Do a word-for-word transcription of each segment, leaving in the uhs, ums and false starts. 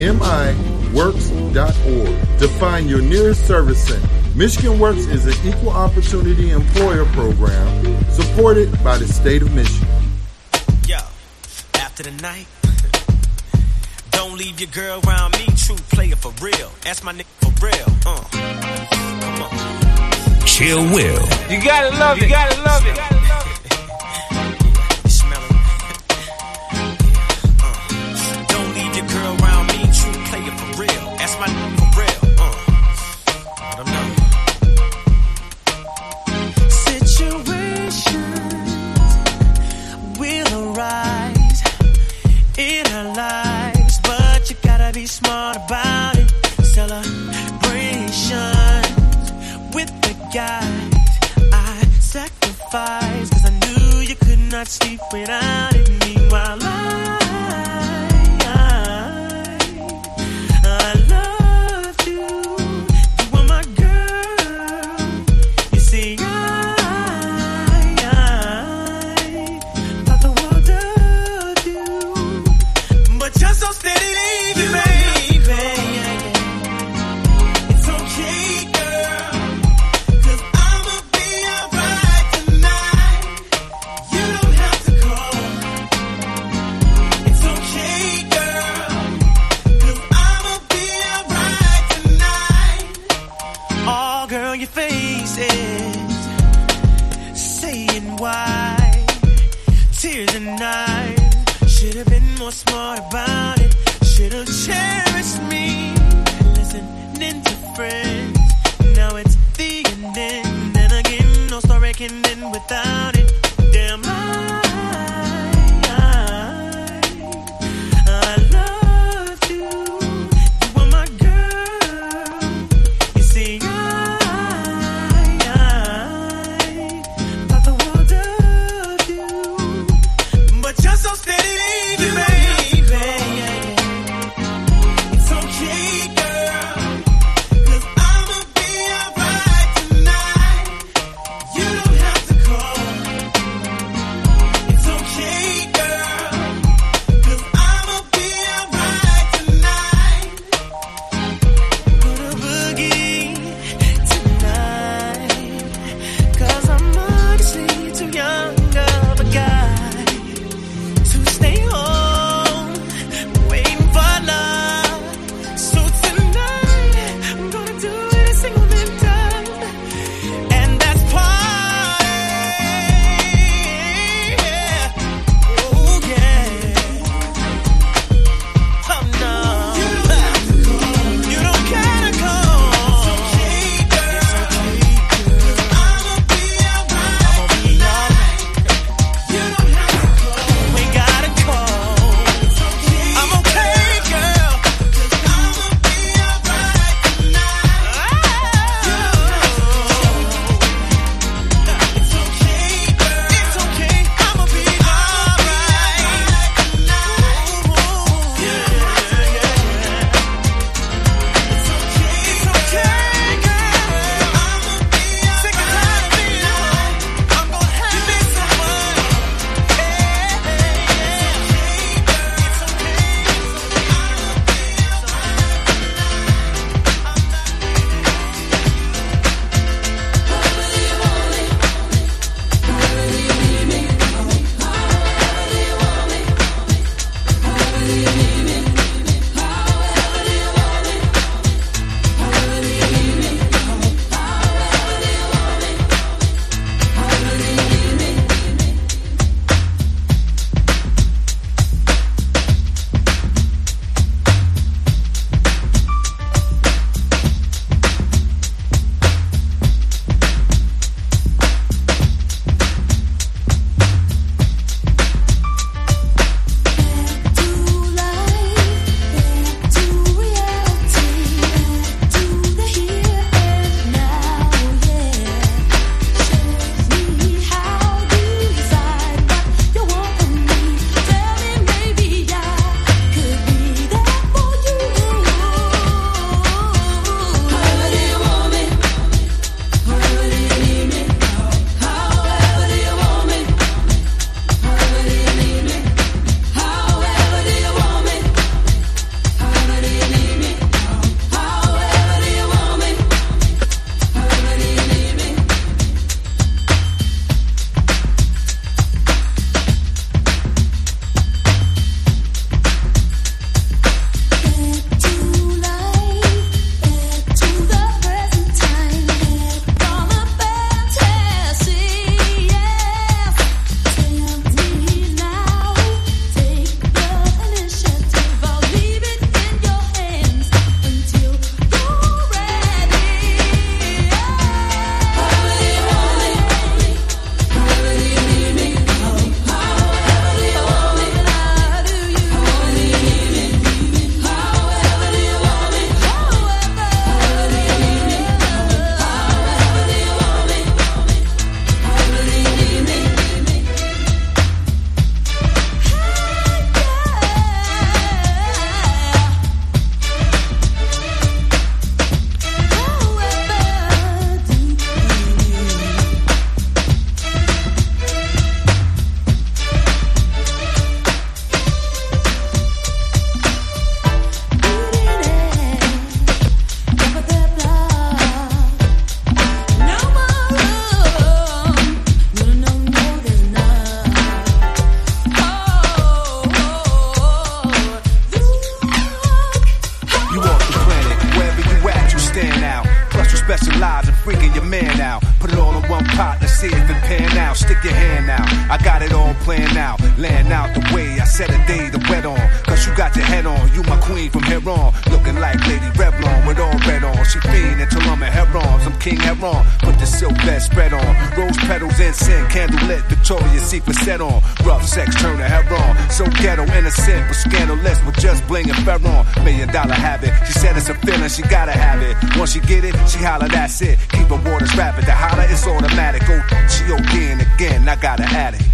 M I works dot org to find your nearest service center. Michigan Works is an equal opportunity employer program supported by the state of Michigan. Yo, after the night, don't leave your girl around me, true player for real. That's my nigga for real. Uh, come on. Chill Will. You gotta love it, you gotta love it. That's my nigga for real. Uh, I don't know. Situations will arise in our lives, but you gotta be smart about it. Celebrations with the guys I sacrificed, cause I knew you could not sleep without it. Meanwhile, I specialize in freaking your man out. Put it all in one pot, let's see if it pan out. Stick your hand out, I got it all planned out. Laying out the way, I set a day to wet on. Cause you got your head on, you my queen from here on. Looking like Lady Revlon with all red on. She fiend until I'm a Heron, I'm King Heron. Put the silk vest spread on. Rose petals, incense, candle lit, Victoria's Secret set on. Rough sex, turn to Heron. So ghetto, innocent, but scandalous with just bling and Ferron. Million dollar habit, she said it's a feeling, she gotta have it. Once she get it, she holler, that's it. Keep her waters rapid, the holler it's automatic. Oh, she again, again, I gotta add it.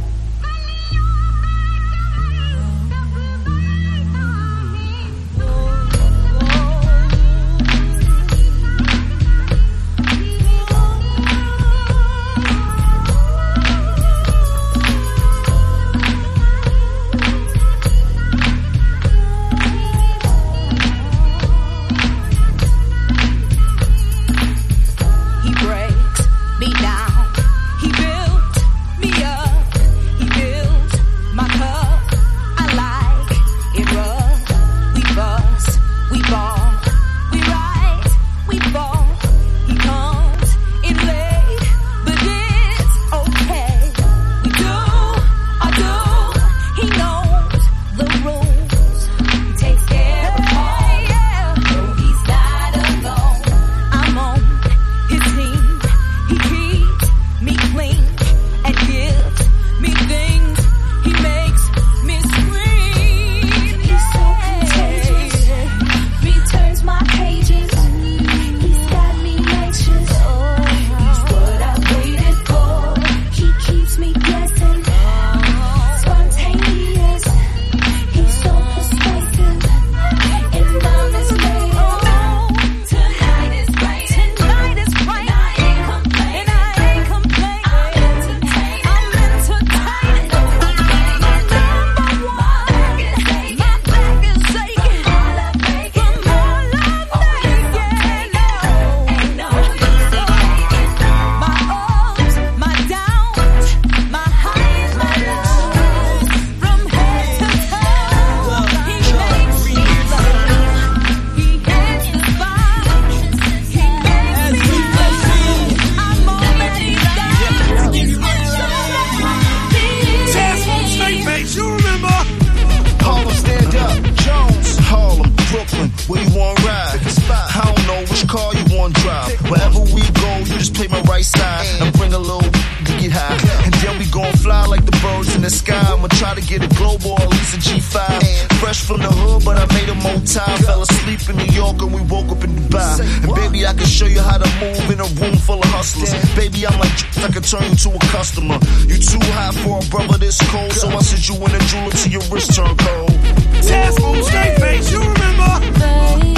Turn you to a customer. You too hot for a brother this cold, so I sent you in a jeweler till your wrist turn cold. Tassel, straight face, you remember? Babe,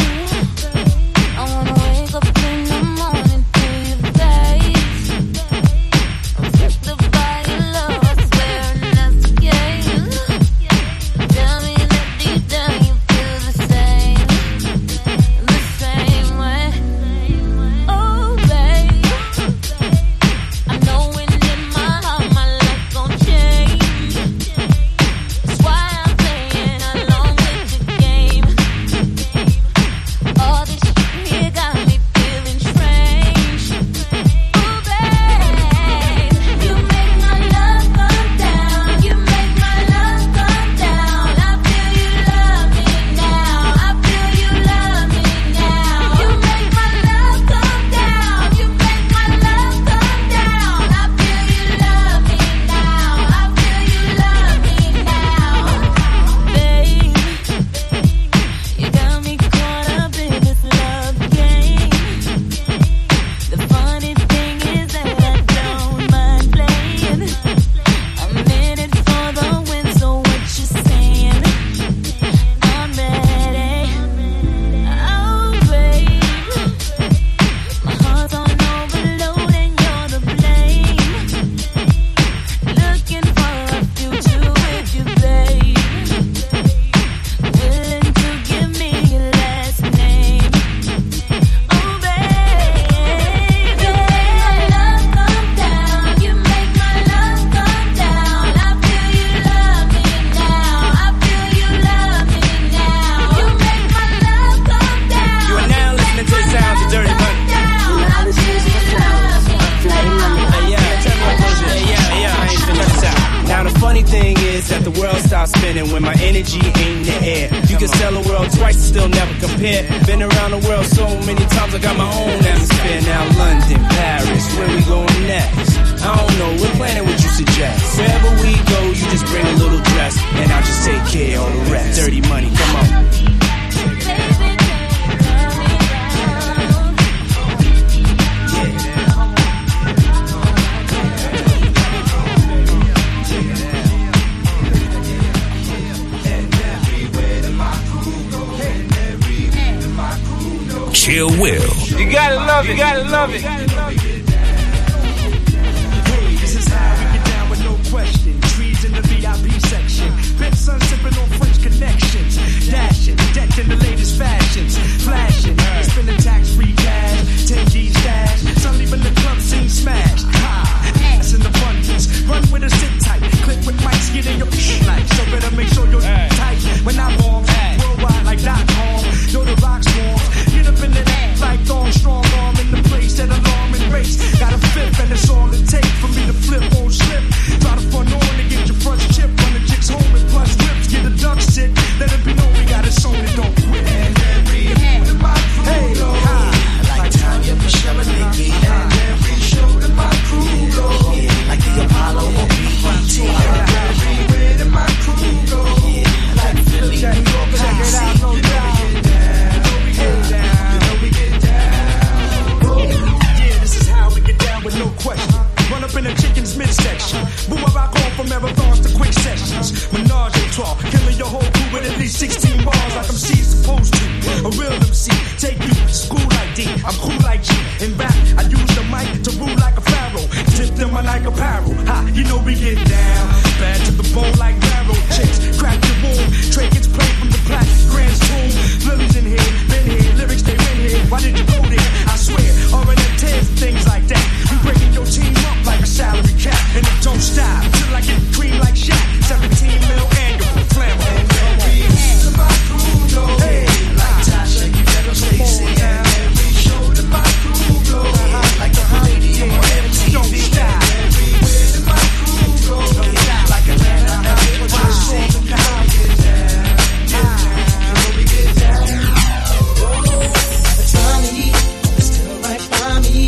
I wanna wake up in the morning to your face. I'm tempted by your love, I swear, and that's the game. Tell me that deep down you feel the same, the same way. Oh, babe, I know when in my heart my life gon' change. That's why I'm playing along with your game. winning when my energy ain't in the air. You can sell the world twice and still never compare. Been around the world so many times, I got my own atmosphere. Now London, Paris, where we going next? I don't know, we're planning what you suggest. Wherever we go, you just bring a little dress, and I'll just take care of all the rest. Dirty money, come on. Chill Will. You gotta love it, you gotta love it. Hey, this is how we get down with no question. Trees in the V I P section. Big sun sipping on French connections. Dashing, decked in the latest fashions. Flashing, spending tax-free cash. ten G stash. Sun leaving the club scene smashed. Ha, ass in abundance. Run with a sit tight. Click with mics, get in your like. So better make sure you're tight. When I bomb, worldwide like dot com. Know the rock swarms. Get up in the act like Dawn, strong arm in the place that alarm and race. Got a fifth and it's all it takes for me to flip, won't slip. Try to front on to get your front chip. Run the chicks home and plus whips. Get a duck sit. Let it be known we got it sewn and don't quit. And every hey, hi. Like Tanya, Michelle, and Nikki. And every show that my crew go. Like the Apollo or B E T. Everywhere that my crew go. Like Philly, New York, check it out, no doubt. With no question, run up in a chicken's midsection. Boom, I rock on from marathons to quick sessions. Menage a trois, killing your whole crew with at least sixteen bars like I'm C supposed to. A real M C, take you to school like D. I'm cool like G. In rap, I use the mic to rule like a pharaoh. Tip them on like apparel. Ha, you know we get down. Bad to the bone like barrel. Chicks, crack the womb. Trey gets played from the black Grand's tomb. Lily's in here, been here, lyrics they been here. Why did you go there? I swear, R N M tears and things like that. You breaking your team up like a salary cap. And it don't stop till I get cream like Shaq. seventeen mil annual, flammable. Hey, like Tasha, you better Stacey. And every show that my crew go. Like a lady on M T V. Don't stop. Everywhere that my crew go. Like Atlanta, L A, Y C. How we get down. How we get down. It's funny, it's still right by me.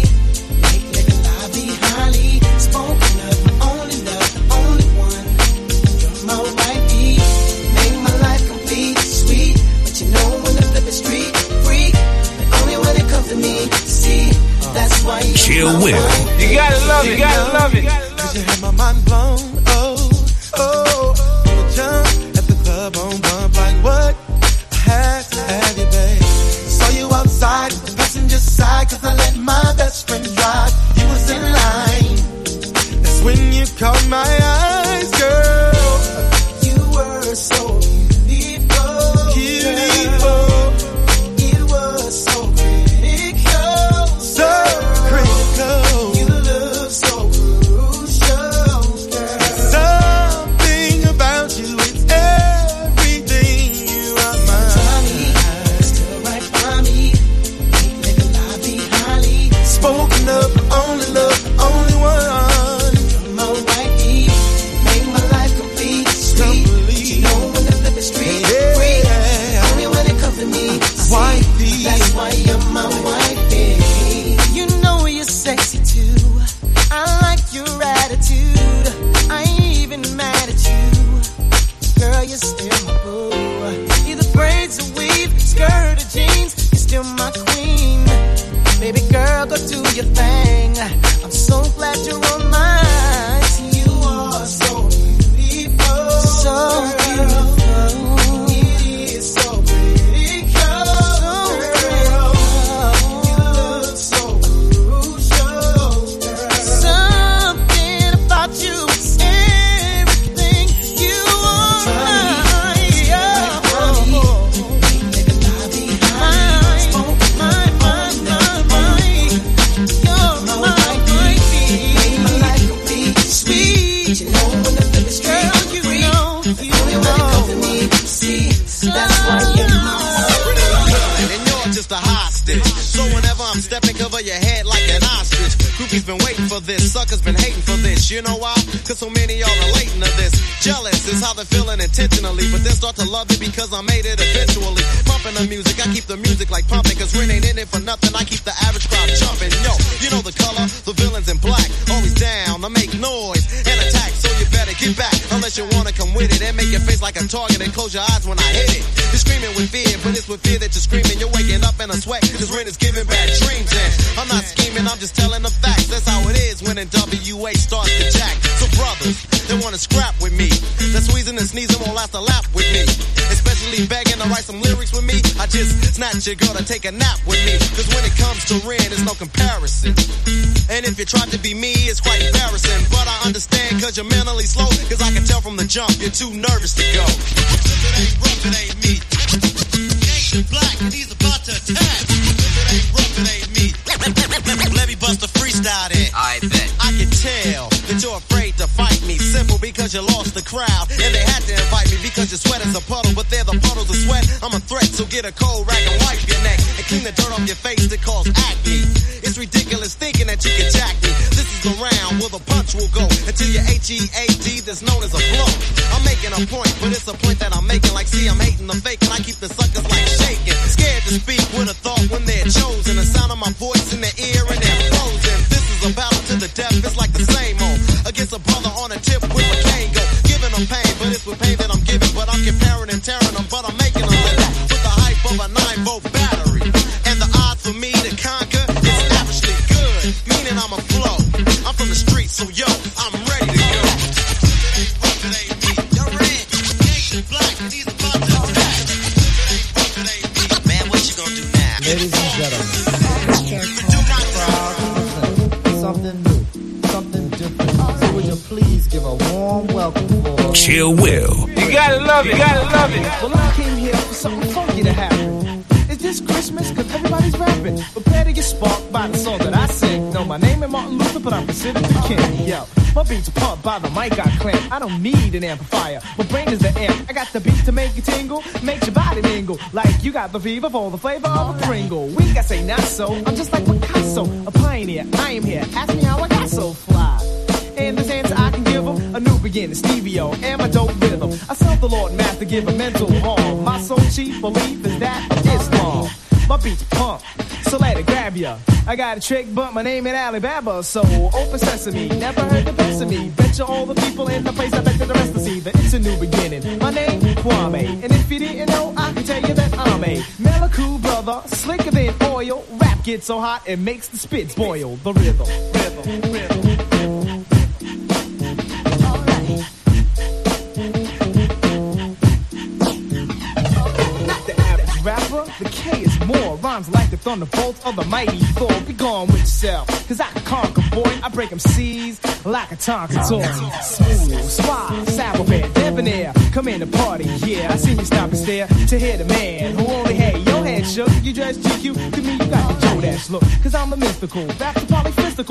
Chill Will. You gotta love it, you gotta love it. Cause you had my mind blown. Oh, oh. Wanna jump at the club on bump like what? I had to have you, babe. Saw you outside, the passenger side. Cause I let my best friend drive. You was in line. That's when you caught my eyes, girl. You were so beautiful. Beautiful. It was so critical. So critical. You look so crucial, girl. Something about you, it's everything. You are mine. Johnny, still right by me. Make a lie be highly spoken of. Only love, only one. You're my wifey. Make my life complete. Sweet. But you know when the flip is street. Yeah. Free. Only when it comes to me. Wifey. That's why you're my wifey. You know you're sexy too. I like your attitude. I ain't even mad at you. Girl, you're still my boo. Either braids or weave, skirt or jeans, you're still my queen. Baby girl, go do your thing. I'm so glad you're on mine. You are so beautiful. So beautiful. It is so critical. So critical. You look so crucial. Something about you is everything. You are mine. Mine, mine, mine, mine. You're my wifey. Sweet. You know when the flip is straight. Girl, you know, you know. See, that's why you're mine. And you're just a hostage. So whenever I'm stepping, cover your head like an ostrich. Group He's been waiting for this, suckers been hating for this. You know why? Cause so many y'all relating to this. Jealous is how they're feeling intentionally, but then start to love it because I made it eventually. Pumping the music, I keep the music like pumping, cause Ren ain't in it for nothing. I keep the average crowd jumping. Yo, you know the color, the villains in black, always down to make noise and attack. So you better get back, unless you wanna come with it and make your face like a target and close your eyes when I hit it. You're screaming with fear, but it's with fear that you're screaming. You're waking up in a sweat, cause Ren is giving bad dreams. And I'm not scheming, I'm just telling the facts. That's how it is when in W A starts to jack. So brothers, they wanna scrap with me. That squeezing and sneezing won't last a lap with me. Especially begging to write some lyrics with me. I just snatch your girl to take a nap with me. Cause when it comes to Ren, there's no comparison. And if you try to be me, it's quite embarrassing. But I understand cause you're mentally slow. Cause I can tell from the jump, you're too nervous to go. If it ain't rough, it ain't me. Ain't black and he's about to attack. If it ain't rough, it ain't me. Let me bust a freestyle then. I bet. I can tell that you're afraid to fight me. Simple because you lost the crowd. And they had to invite me because your sweat is a puddle. But they're the puddles of sweat. I'm a threat, so get a cold rag and wipe your neck. And clean the dirt off your face that cause acne. It's ridiculous thinking that you can jack me. This is the round where the punch will go. Until your H E A D that's known as a blow. I'm making a point, but it's a point that I'm making. Like, see, I'm hating the fake. And I keep the suckers like shaking. Scared to speak with a thought when they're chosen. The sound of my voice in their ear and they're frozen. This is a battle to the death. It's like the same old. Against a brother on a tip with a cane go. Giving them pain, but it's with pain that I'm giving. But I'm comparing and tearing them, but I'm making them living. With the hype of a nine volt battery. And the odds for me to conquer is lavishly good. Meaning I'm a flow. I'm from the streets, so yo, I'm ready to go. It ain't rough, it ain't me. You're red. Ain't black, and he's about to attack. It ain't rough, it ain't me. Man, what you gonna do now? Ladies and gentlemen, something new, something different. So would you please give a warm welcome for Chill Will. You gotta love it, you gotta love it. Well, I came here for something funky to happen. Is this Christmas? Cause everybody's rapping. Prepare to get sparked by the song that I sing. No, my name ain't Martin Luther, but I'm considered the king. Yo, my beats are pumped by the mic I clamp. I don't need an amplifier. My brain is the amp. I got the beat to make you tingle, make your body mingle. Like you got the fever for the flavor of a Pringle. We gotta say not so. I'm just like Picasso, a pioneer. I am here. Ask me how I got so fly. And this answer I can give them a new beginning, Stevie-O, and my dope rhythm. I serve the Lord Math to give a mental harm. My sole chief belief is that of Islam. My beats pump, so let it grab ya. I got a trick, but my name ain't Alibaba, so open sesame, never heard the best of me. Bet you all the people in the place, I bet you the rest to see that it's a new beginning. My name, Kwame, and if you didn't know, I can tell you that I'm a Meliku brother, slicker than oil. Rap gets so hot, it makes the spits boil. The rhythm, rhythm, rhythm. Rapper, the K is more. Rhymes like the thunderbolts of the mighty Thor. Be gone with yourself, cause I can conquer, boy. I break them C's like a Tonka toy. Smooth, suave, sour bad, debonair. Come in the party, yeah. I seen you stop and stare to hear the man who only had your head shook. You dress G Q, to me you got the Joe Dash look. Cause I'm a mystical, back to polyphysical.